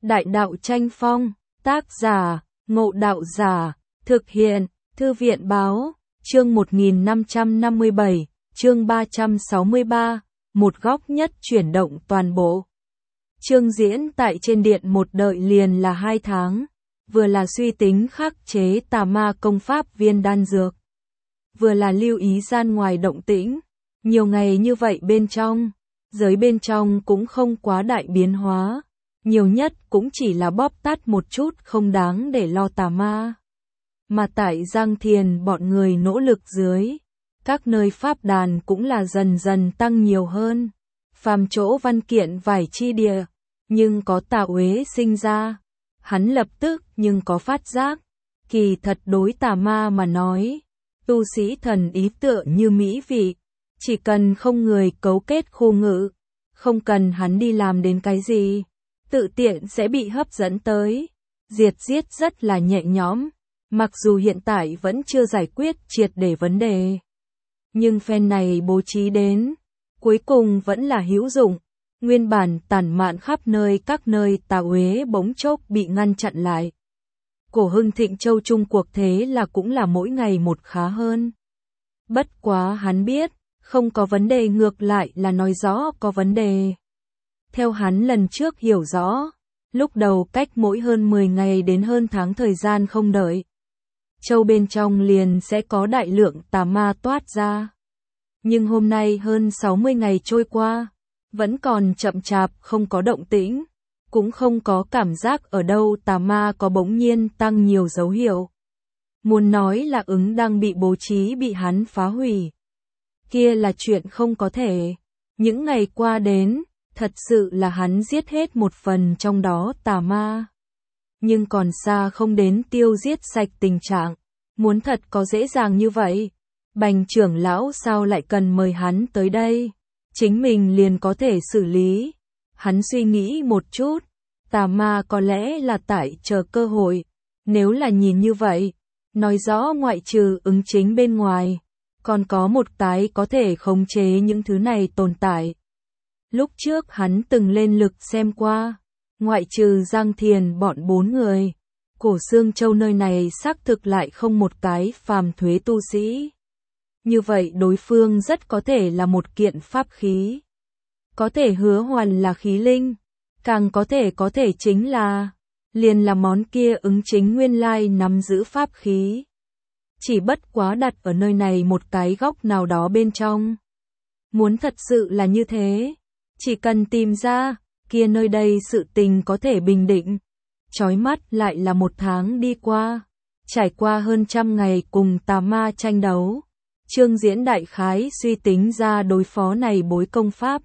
Đại đạo tranh phong, tác giả, Ngộ Đạo Giả, thực hiện, Thư viện báo, chương 1557, chương 363, một góc nhất chuyển động toàn bộ. Chương diễn tại trên điện một đợi liền là 2 tháng, vừa là suy tính khắc chế tà ma công pháp viên đan dược, vừa là lưu ý gian ngoài động tĩnh. Nhiều ngày như vậy bên trong, giới bên trong cũng không quá đại biến hóa, nhiều nhất cũng chỉ là bóp tát một chút không đáng để lo tà ma. Mà tại Giang Thiền bọn người nỗ lực dưới, các nơi pháp đàn cũng là dần dần tăng nhiều hơn. Phàm chỗ văn kiện vài chi địa, nhưng có tà uế sinh ra. Hắn lập tức nhưng có phát giác, kỳ thật đối tà ma mà nói, tu sĩ thần ý tựa như mỹ vị, chỉ cần không người cấu kết khu ngự, không cần hắn đi làm đến cái gì, tự tiện sẽ bị hấp dẫn tới, diệt giết rất là nhẹ nhõm, mặc dù hiện tại vẫn chưa giải quyết triệt để vấn đề. Nhưng phen này bố trí đến, cuối cùng vẫn là hữu dụng, nguyên bản tản mạn khắp nơi các nơi tà uế bỗng chốc bị ngăn chặn lại. Cổ Hưng Thịnh Châu chung cuộc thế là cũng là mỗi ngày một khá hơn. Bất quá hắn biết, không có vấn đề ngược lại là nói rõ có vấn đề. Theo hắn lần trước hiểu rõ, lúc đầu cách mỗi hơn 10 ngày đến hơn tháng thời gian không đợi, châu bên trong liền sẽ có đại lượng tà ma toát ra. Nhưng hôm nay hơn 60 ngày trôi qua, vẫn còn chậm chạp không có động tĩnh, cũng không có cảm giác ở đâu tà ma có bỗng nhiên tăng nhiều dấu hiệu. Muốn nói là ứng đang bị bố trí bị hắn phá hủy, kia là chuyện không có thể. Những ngày qua đến, thật sự là hắn giết hết một phần trong đó tà ma. Nhưng còn xa không đến tiêu giết sạch tình trạng, muốn thật có dễ dàng như vậy. Bành trưởng lão sao lại cần mời hắn tới đây, chính mình liền có thể xử lý. Hắn suy nghĩ một chút, tà ma có lẽ là tại chờ cơ hội, nếu là nhìn như vậy, nói rõ ngoại trừ ứng chính bên ngoài, còn có một cái có thể khống chế những thứ này tồn tại. Lúc trước hắn từng lên lực xem qua, ngoại trừ Giang Thiền bọn 4 người, Cổ Xương Châu nơi này xác thực lại không một cái phàm thuế tu sĩ. Như vậy đối phương rất có thể là một kiện pháp khí. Có thể hứa hoàn là khí linh, càng có thể chính là, liền là món kia ứng chính nguyên lai nắm giữ pháp khí. Chỉ bất quá đặt ở nơi này một cái góc nào đó bên trong. Muốn thật sự là như thế, chỉ cần tìm ra, kia nơi đây sự tình có thể bình định. Chói mắt lại là 1 tháng đi qua, trải qua hơn 100 ngày cùng tà ma tranh đấu. Chương diễn đại khái suy tính ra đối phó này bối công pháp.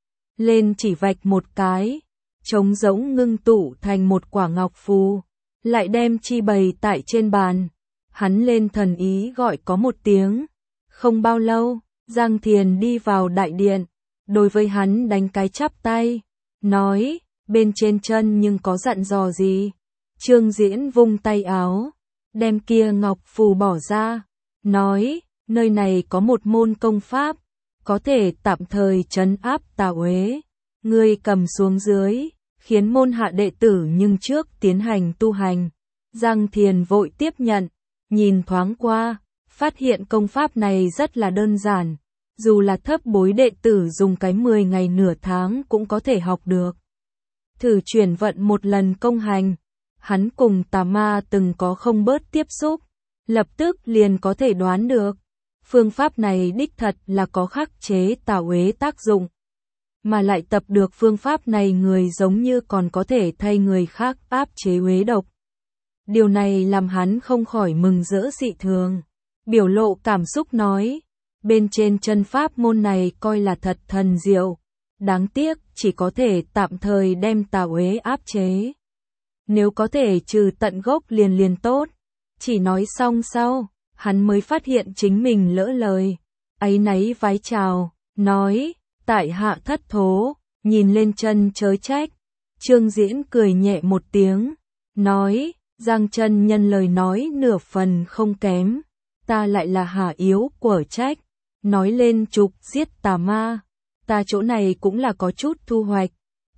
Lên chỉ vạch một cái, trống rỗng ngưng tụ thành một quả ngọc phù, lại đem chi bày tại trên bàn. Hắn lên thần ý gọi có một tiếng. Không bao lâu, Giang Thiền đi vào đại điện, đối với hắn đánh cái chắp tay, nói, bên trên chân nhưng có dặn dò gì. Trương Diễn vung tay áo, đem kia ngọc phù bỏ ra, nói, nơi này có một môn công pháp, có thể tạm thời trấn áp tà uế. Ngươi cầm xuống dưới, khiến môn hạ đệ tử nhưng trước tiến hành tu hành. Giang Thiền vội tiếp nhận, nhìn thoáng qua, phát hiện công pháp này rất là đơn giản, dù là thấp bối đệ tử dùng cái 10 ngày nửa tháng cũng có thể học được. Thử chuyển vận một lần công hành, hắn cùng tà ma từng có không bớt tiếp xúc, lập tức liền có thể đoán được. Phương pháp này đích thật là có khắc chế tà uế tác dụng. Mà lại tập được phương pháp này người giống như còn có thể thay người khác áp chế uế độc. Điều này làm hắn không khỏi mừng rỡ dị thường. Biểu lộ cảm xúc nói, bên trên chân pháp môn này coi là thật thần diệu. Đáng tiếc chỉ có thể tạm thời đem tà uế áp chế. Nếu có thể trừ tận gốc liền tốt. Chỉ nói xong sau, hắn mới phát hiện chính mình lỡ lời. Áy náy vái chào, nói, tại hạ thất thố, nhìn lên chân chớ trách. Trương Diễn cười nhẹ một tiếng, nói, Giang chân nhân lời nói nửa phần không kém, ta lại là hạ yếu quở trách, nói lên trục giết tà ma, ta chỗ này cũng là có chút thu hoạch,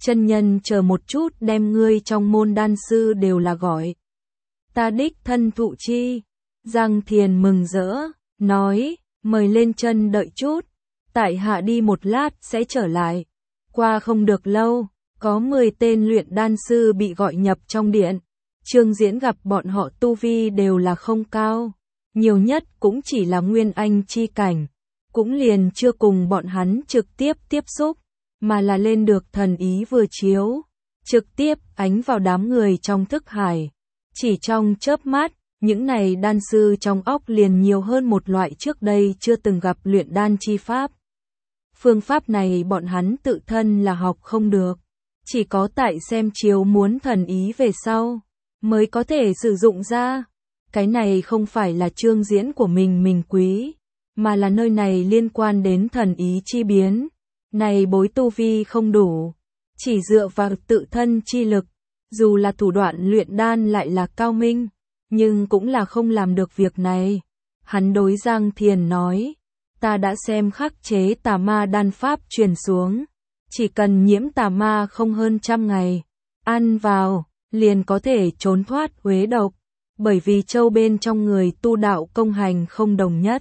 chân nhân chờ một chút, đem ngươi trong môn đan sư đều là gọi. Ta đích thân thụ chi. Giang Thiền mừng rỡ, nói, mời lên chân đợi chút, tại hạ đi một lát sẽ trở lại. Qua không được lâu, có 10 tên luyện đan sư bị gọi nhập trong điện. Trương Diễn gặp bọn họ tu vi đều là không cao, nhiều nhất cũng chỉ là nguyên anh chi cảnh, cũng liền chưa cùng bọn hắn trực tiếp tiếp xúc, mà là lên được thần ý vừa chiếu, trực tiếp ánh vào đám người trong thức hải. Chỉ trong chớp mắt, những này đan sư trong óc liền nhiều hơn một loại trước đây chưa từng gặp luyện đan chi pháp. Phương pháp này bọn hắn tự thân là học không được, chỉ có tại xem chiếu muốn thần ý về sau mới có thể sử dụng ra. Cái này không phải là Trương Diễn của mình quý, mà là nơi này liên quan đến thần ý chi biến. Này bối tu vi không đủ, chỉ dựa vào tự thân chi lực, dù là thủ đoạn luyện đan lại là cao minh, nhưng cũng là không làm được việc này. Hắn đối Giang Thiền nói, ta đã xem khắc chế tà ma đan pháp truyền xuống, chỉ cần nhiễm tà ma không hơn 100 ngày, ăn vào, liền có thể trốn thoát uế độc, bởi vì châu bên trong người tu đạo công hành không đồng nhất,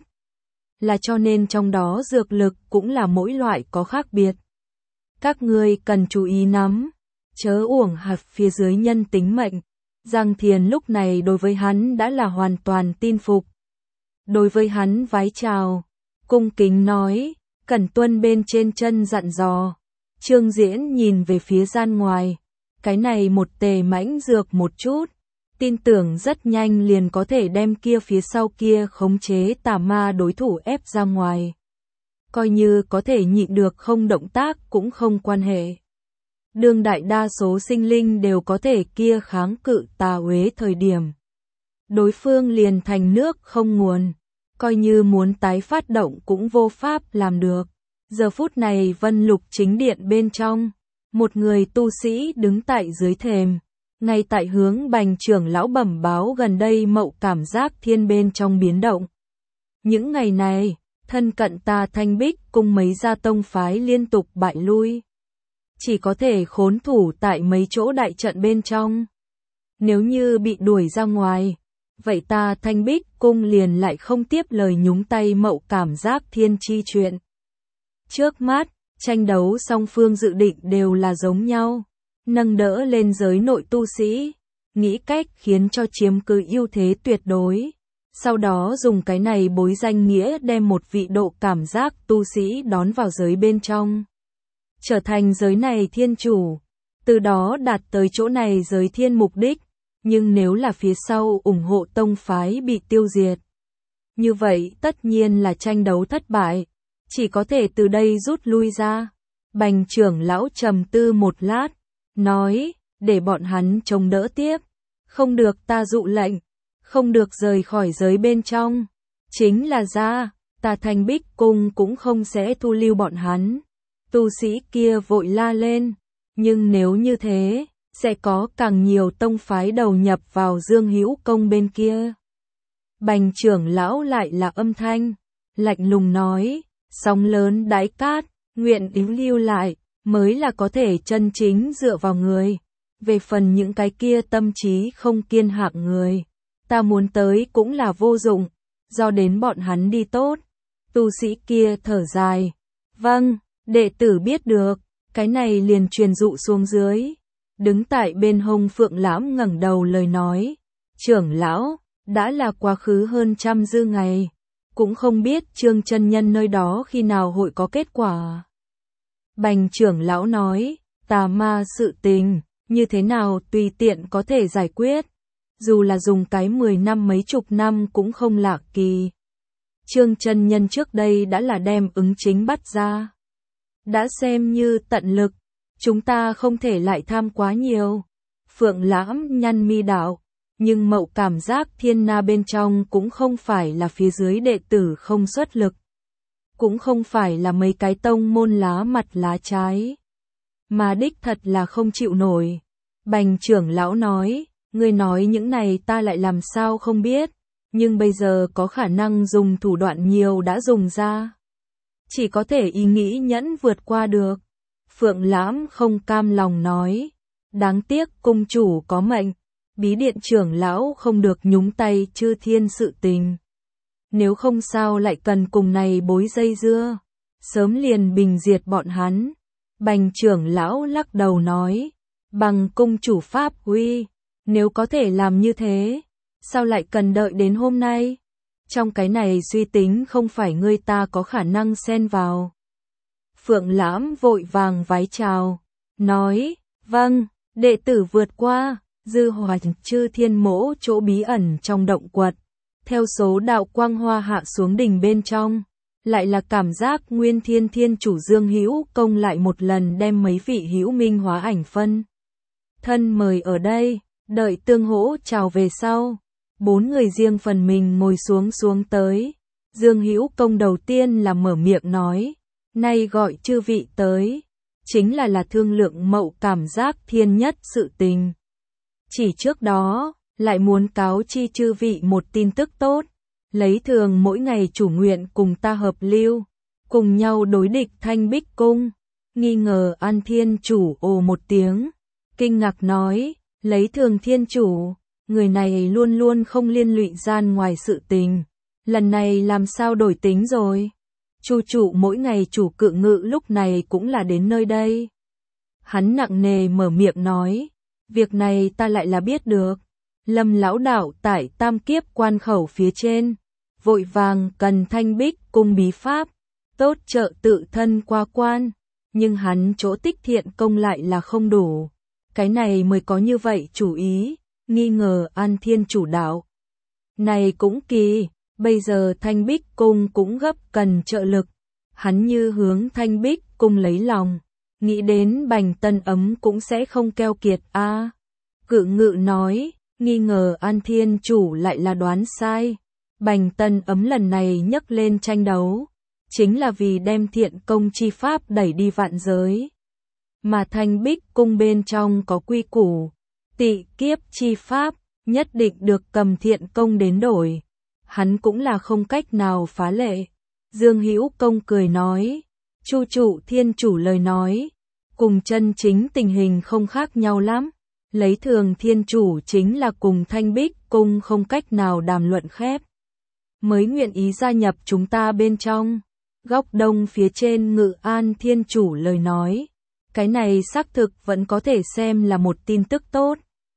là cho nên trong đó dược lực cũng là mỗi loại có khác biệt. Các ngươi cần chú ý nắm, chớ uổng hạt phía dưới nhân tính mệnh. Giang Thiền lúc này đối với hắn đã là hoàn toàn tin phục. Đối với hắn vái chào, cung kính nói, cẩn tuân bên trên chân dặn dò. Trương Diễn nhìn về phía gian ngoài, cái này một tề mãnh dược một chút, tin tưởng rất nhanh liền có thể đem kia phía sau kia khống chế tà ma đối thủ ép ra ngoài. Coi như có thể nhịn được không động tác cũng không quan hệ. Đương đại đa số sinh linh đều có thể kia kháng cự tà uế thời điểm. Đối phương liền thành nước không nguồn, coi như muốn tái phát động cũng vô pháp làm được. Giờ phút này Vân Lục chính điện bên trong, một người tu sĩ đứng tại dưới thềm, ngay tại hướng Bành trưởng lão bẩm báo gần đây mậu cảm giác thiên bên trong biến động. Những ngày này, thân cận ta Thanh Bích cùng mấy gia tông phái liên tục bại lui, chỉ có thể khốn thủ tại mấy chỗ đại trận bên trong. Nếu như bị đuổi ra ngoài, vậy ta Thanh Bích cung liền lại không tiếp lời nhúng tay mậu cảm giác thiên chi chuyện. Trước mắt, tranh đấu song phương dự định đều là giống nhau, nâng đỡ lên giới nội tu sĩ, nghĩ cách khiến cho chiếm cứ ưu thế tuyệt đối. Sau đó dùng cái này bối danh nghĩa đem một vị độ cảm giác tu sĩ đón vào giới bên trong, trở thành giới này thiên chủ, từ đó đạt tới chỗ này giới thiên mục đích. Nhưng nếu là phía sau ủng hộ tông phái bị tiêu diệt, như vậy tất nhiên là tranh đấu thất bại, chỉ có thể từ đây rút lui ra. Bành trưởng lão trầm tư một lát, nói, để bọn hắn chống đỡ tiếp, không được ta dụ lệnh, không được rời khỏi giới bên trong, chính là ra, ta Thanh Bích cung cũng không sẽ thu lưu bọn hắn. Tu sĩ kia vội la lên, nhưng nếu như thế, sẽ có càng nhiều tông phái đầu nhập vào Dương Hữu Công bên kia. Bành trưởng lão lại là âm thanh, lạnh lùng nói, sóng lớn đáy cát, nguyện ý lưu lại, mới là có thể chân chính dựa vào người. Về phần những cái kia tâm trí không kiên hạng người, ta muốn tới cũng là vô dụng, do đến bọn hắn đi tốt. Tu sĩ kia thở dài, vâng, đệ tử biết được, cái này liền truyền dụ xuống dưới. Đứng tại bên hông Phượng Lãm ngẩng đầu lời nói, trưởng lão, đã là quá khứ hơn 100 dư ngày, cũng không biết Trương chân nhân nơi đó khi nào hội có kết quả. Bành trưởng lão nói, tà ma sự tình, như thế nào tùy tiện có thể giải quyết, dù là dùng cái 10 năm mấy chục năm cũng không lạ kỳ. Trương chân nhân trước đây đã là đem ứng chính bắt ra, đã xem như tận lực, chúng ta không thể lại tham quá nhiều. Phượng Lãm nhăn mi đạo, nhưng mậu cảm giác thiên na bên trong cũng không phải là phía dưới đệ tử không xuất lực, cũng không phải là mấy cái tông môn lá mặt lá trái, mà đích thật là không chịu nổi. Bành trưởng lão nói, ngươi nói những này ta lại làm sao không biết, nhưng bây giờ có khả năng dùng thủ đoạn nhiều đã dùng ra, chỉ có thể ý nghĩ nhẫn vượt qua được. Phượng Lãm không cam lòng nói, đáng tiếc cung chủ có mệnh, bí điện trưởng lão không được nhúng tay chư thiên sự tình. Nếu không sao lại cần cùng này bối dây dưa, sớm liền bình diệt bọn hắn. Bành trưởng lão lắc đầu nói, bằng cung chủ pháp uy, nếu có thể làm như thế, sao lại cần đợi đến hôm nay? Trong cái này suy tính không phải ngươi ta có khả năng xen vào. Phượng Lãm vội vàng vái chào, nói, vâng, đệ tử vượt qua, dư hoạch chư thiên mỗ chỗ bí ẩn trong động quật. Theo số đạo quang hoa hạ xuống đỉnh bên trong, lại là cảm giác Nguyên Thiên Thiên chủ Dương Hữu Công lại một lần đem mấy vị hữu minh hóa ảnh phân. Thân mời ở đây, đợi tương hỗ chào về sau. 4 người riêng phần mình ngồi xuống tới. Dương Hữu Công đầu tiên là mở miệng nói, nay gọi chư vị tới, chính là thương lượng mậu cảm giác thiên nhất sự tình. Chỉ trước đó, lại muốn cáo chi chư vị một tin tức tốt, lấy thường mỗi ngày chủ nguyện cùng ta hợp lưu, cùng nhau đối địch Thanh Bích Cung. Nghi ngờ An Thiên chủ ồ một tiếng, kinh ngạc nói, lấy thường thiên chủ, người này luôn luôn không liên lụy gian ngoài sự tình, lần này làm sao đổi tính rồi? Chu chủ mỗi ngày chủ cự ngự lúc này cũng là đến nơi đây. Hắn nặng nề mở miệng nói, việc này ta lại là biết được. Lâm lão đạo tại Tam Kiếp quan khẩu phía trên, vội vàng cần Thanh Bích cung bí pháp, tốt trợ tự thân qua quan, nhưng hắn chỗ tích thiện công lại là không đủ. Cái này mới có như vậy chủ ý, nghi ngờ An Thiên chủ đạo. Này cũng kỳ, bây giờ Thanh Bích cung cũng gấp cần trợ lực, hắn như hướng Thanh Bích cung lấy lòng, nghĩ đến Bành Tân Ấm cũng sẽ không keo kiệt a. Cự ngự nói, nghi ngờ An Thiên chủ lại là đoán sai. Bành Tân Ấm lần này nhấc lên tranh đấu, chính là vì đem thiện công chi pháp đẩy đi vạn giới. Mà Thanh Bích cung bên trong có quy củ, tị kiếp chi pháp, nhất định được cầm thiện công đến đổi. Hắn cũng là không cách nào phá lệ. Dương Hữu Công cười nói, Chu trụ thiên chủ lời nói, cùng chân chính tình hình không khác nhau lắm. Lấy thường thiên chủ chính là cùng Thanh Bích cung không cách nào đàm luận khép, mới nguyện ý gia nhập chúng ta bên trong. Góc đông phía trên Ngự An thiên chủ lời nói, cái này xác thực vẫn có thể xem là một tin tức tốt.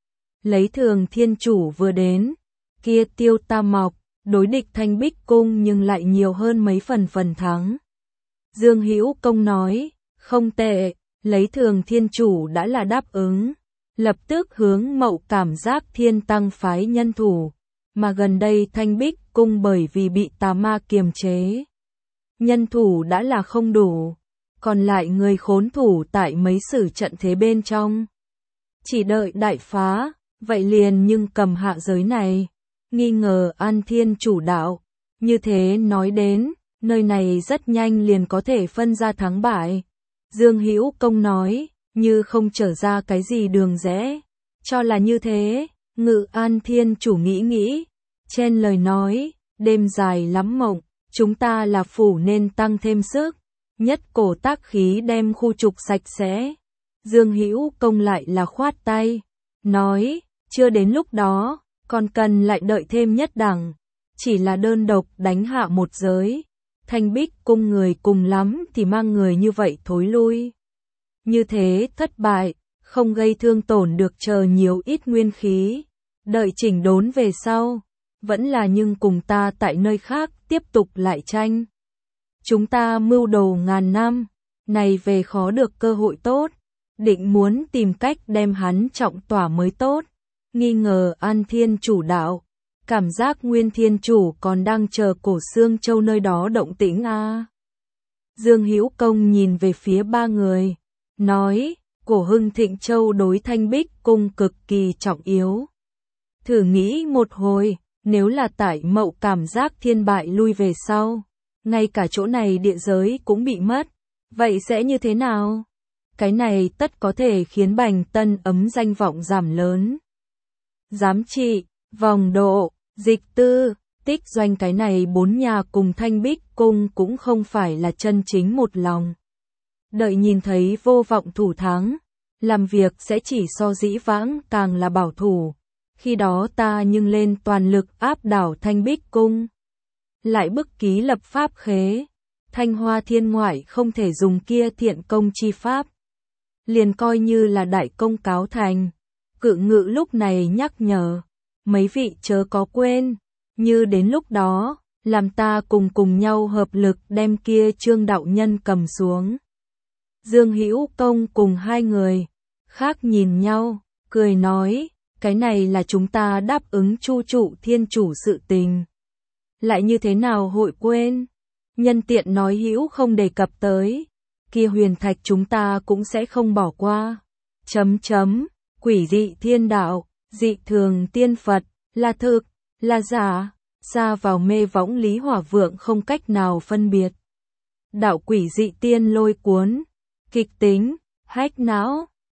Lấy thường thiên chủ vừa đến, kia Tiêu Tam Mọc, đối địch Thanh Bích cung nhưng lại nhiều hơn mấy phần thắng. Dương Hữu Công nói, không tệ, lấy thường thiên chủ đã là đáp ứng. Lập tức hướng mậu cảm giác thiên tăng phái nhân thủ, mà gần đây Thanh Bích cung bởi vì bị tà ma kiềm chế. Nhân thủ đã là không đủ, còn lại người khốn thủ tại mấy sử trận thế bên trong. Chỉ đợi đại phá, vậy liền nhưng cầm hạ giới này, nghi ngờ An Thiên chủ đạo. Như thế nói đến, nơi này rất nhanh liền có thể phân ra thắng bại. Dương Hữu Công nói, như không trở ra cái gì đường rẽ, cho là như thế. Ngự An Thiên chủ nghĩ, trên lời nói, đêm dài lắm mộng, chúng ta là phủ nên tăng thêm sức, nhất cổ tác khí đem khu trục sạch sẽ. Dương Hữu Công lại là khoát tay, nói, chưa đến lúc đó, còn cần lại đợi thêm nhất đẳng, chỉ là đơn độc đánh hạ một giới. Thanh Bích cung người cùng lắm thì mang người như vậy thối lui. Như thế thất bại, không gây thương tổn được chờ nhiều ít nguyên khí. Đợi chỉnh đốn về sau, vẫn là nhưng cùng ta tại nơi khác tiếp tục lại tranh. Chúng ta mưu đồ ngàn năm, này về khó được cơ hội tốt, định muốn tìm cách đem hắn trọng tỏa mới tốt. Nghi ngờ An Thiên chủ đạo, cảm giác Nguyên Thiên chủ còn đang chờ Cổ Xương Châu nơi đó động tĩnh a. Dương Hữu Công nhìn về phía ba người, nói, Cổ Hưng Thịnh Châu đối Thanh Bích cung cực kỳ trọng yếu. Thử nghĩ một hồi, nếu là tại mậu cảm giác thiên bại lui về sau, ngay cả chỗ này địa giới cũng bị mất, vậy sẽ như thế nào? Cái này tất có thể khiến Bành Tân Ấm danh vọng giảm lớn. Giám trị, vòng độ, dịch tư, tích doanh cái này 4 nhà cùng Thanh Bích cung cũng không phải là chân chính một lòng. đợi nhìn thấy vô vọng thủ thắng, làm việc sẽ chỉ so dĩ vãng càng là bảo thủ. Khi đó ta nhưng lên toàn lực áp đảo Thanh Bích Cung. Lại bức ký lập pháp khế, Thanh Hoa Thiên ngoại không thể dùng kia thiện công chi pháp. Liền coi như là đại công cáo thành. Cự Ngự lúc này nhắc nhở, mấy vị chớ có quên, như đến lúc đó, làm ta cùng nhau hợp lực đem kia Trương đạo nhân cầm xuống. Dương Hữu Công cùng hai người khác nhìn nhau, cười nói, cái này là chúng ta đáp ứng Chu trụ thiên chủ sự tình. Lại như thế nào hội quên? Nhân tiện nói hữu không đề cập tới, kia huyền thạch chúng ta cũng sẽ không bỏ qua. Quỷ dị thiên đạo, dị thường tiên Phật, là thực, là giả, xa vào mê võng Lý Hỏa Vượng không cách nào phân biệt. Đạo quỷ dị tiên lôi cuốn, kịch tính, hách não.